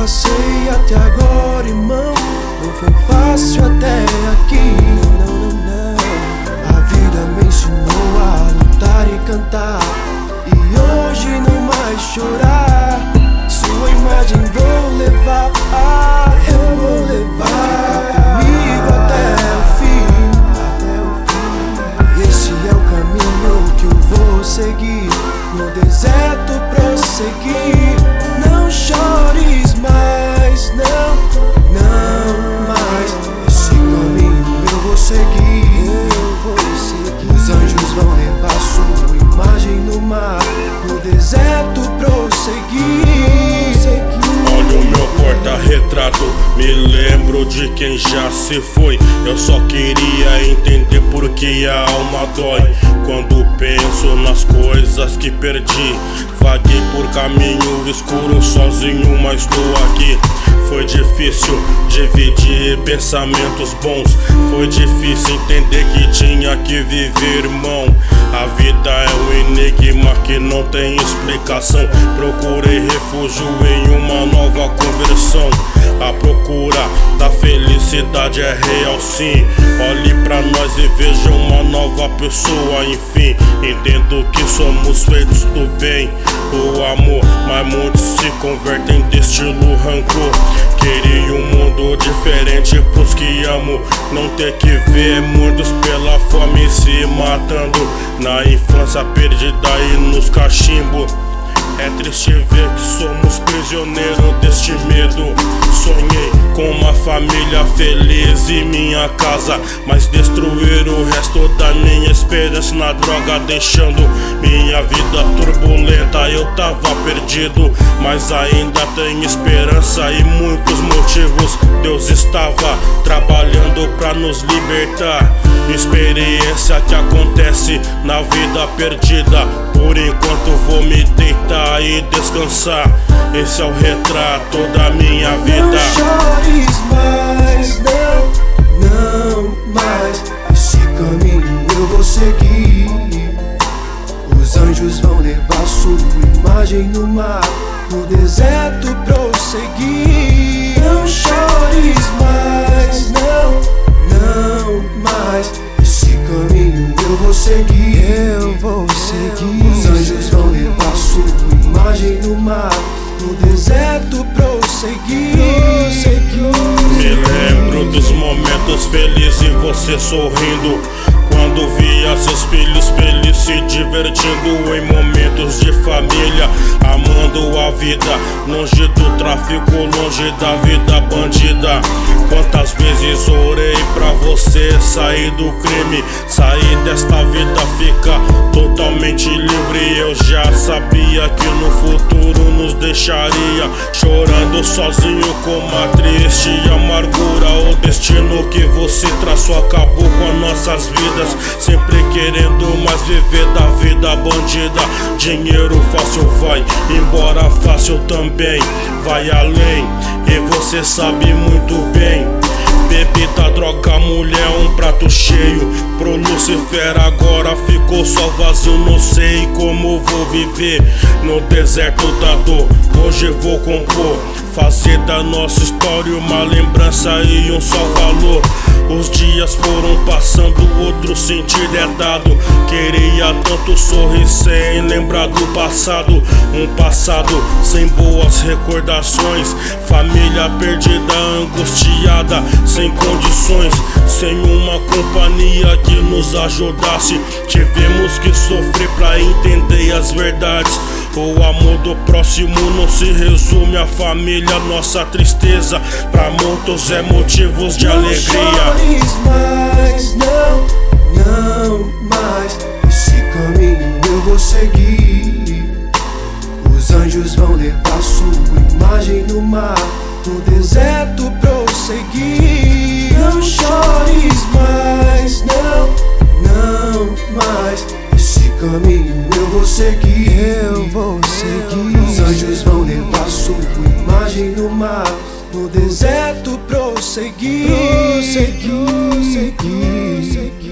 passei até agora, irmão, não foi fácil até aqui. A vida me ensinou a lutar e cantar, e hoje não mais chorar. Sua imagem vou levar, eu vou levar. Fica comigo até o fim. Esse é o caminho que eu vou seguir, no deserto prosseguir. Não chores mais, não mais. Esse caminho eu vou seguir, Os anjos vão levar sua imagem no mar, no deserto prosseguir. Olha o meu porta-retrato, me lembro de quem já se foi. Eu só queria entender por que a alma dói quando penso nas coisas que perdi. Vaguei por caminho escuro sozinho, mas tô aqui. Foi difícil dividir pensamentos bons, foi difícil entender que tinha que viver, irmão. A vida é um enigma que não tem explicação. Procurei refúgio em uma nova conversão. A procura da felicidade é real, sim. Olhe pra nós e veja uma nova pessoa, enfim. Entendo que somos feitos do bem, do amor, mas muitos se convertem destilo rancor. Queria um mundo diferente pros que amo, não ter que ver muitos pela fome se matando, na infância perdida e nos cachimbos. É triste ver que somos prisioneiros deste medo. Sonhei com uma família feliz e minha casa, mas destruir o resto da minha esperança na droga, deixando minha vida turbulenta. Eu tava perdido, mas ainda tenho esperança e muitos motivos. Deus estava trabalhando pra nos libertar. Experiência que acontece na vida perdida. Por enquanto vou me deitar e descansar. Esse é o retrato da minha vida. Não chores mais, não mais. Esse caminho eu vou seguir. Os anjos vão levar sua imagem no mar, no deserto prosseguir. Não chores mais, não mais. Esse caminho eu vou seguir, Os anjos vão levar sua imagem no mar, no deserto prosseguir. Me lembro dos momentos felizes e você sorrindo, quando via seus filhos felizes se divertindo em momentos de família, amando a vida, longe do tráfico, longe da vida bandida. Quantas vezes orei pra você sair do crime, sair desta vida, ficar totalmente livre. Eu já sabia que no futuro nos deixaria chorando sozinho com uma triste amargura. O destino que você traçou acabou com as nossas vidas, sempre querendo mais viver da vida bandida. Dinheiro fácil vai embora, fácil também vai além, e você sabe muito bem. Bebida, droga, mulher, um prato cheio. Pro Lucifer agora ficou só vazio. Não sei como vou viver no deserto da dor. Hoje vou compor, fazer da nossa história uma lembrança e um só valor. Os dias foram passando, outro sentido é dado. Queria tanto sorrir sem lembrar do passado. Um passado sem boas recordações. Família perdida, angustiada, sem condições, sem uma companhia que nos ajudasse. Tivemos que sofrer pra entender as verdades. O amor do próximo não se resume à família. Nossa tristeza pra muitos é motivos de alegria. Chores mais, não mais. Esse caminho eu vou seguir. Os anjos vão levar sua imagem no mar, no deserto prosseguir. Não chores mais, não mais. Esse caminho eu vou seguir, Os anjos vão levar sua imagem no mar, no deserto prosseguir.